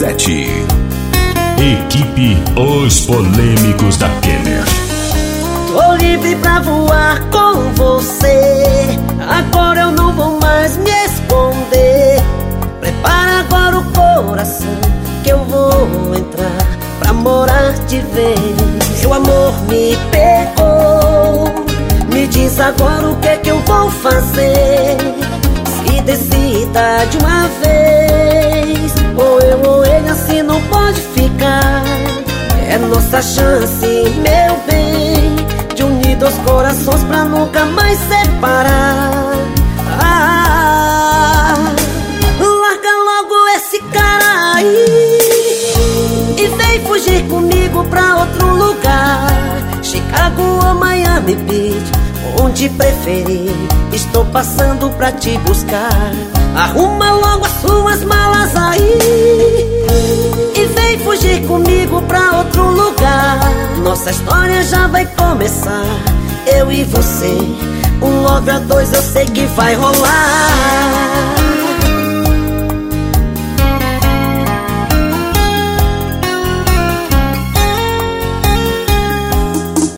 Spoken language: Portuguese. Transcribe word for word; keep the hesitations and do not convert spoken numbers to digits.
sete. Equipe Os Polêmicos da Kenner. Tô livre pra voar com você, agora eu não vou mais me esconder. Prepara agora o coração, que eu vou entrar pra morar de vez. Seu amor me pegou, me diz agora o que é que eu vou fazer. Se decida de uma vez, ou eu ou ele, assim não pode ficar. É nossa chance, meu bem, de unir dois corações pra nunca mais separar. Ah, larga logo esse cara aí e vem fugir comigo pra outro lugar. Chicago ou Miami Beach, onde preferir, estou passando pra te buscar. Arruma logo as suas malas aí e vem fugir comigo pra outro lugar. Nossa história já vai começar, eu e você, um love a dois eu sei que vai rolar.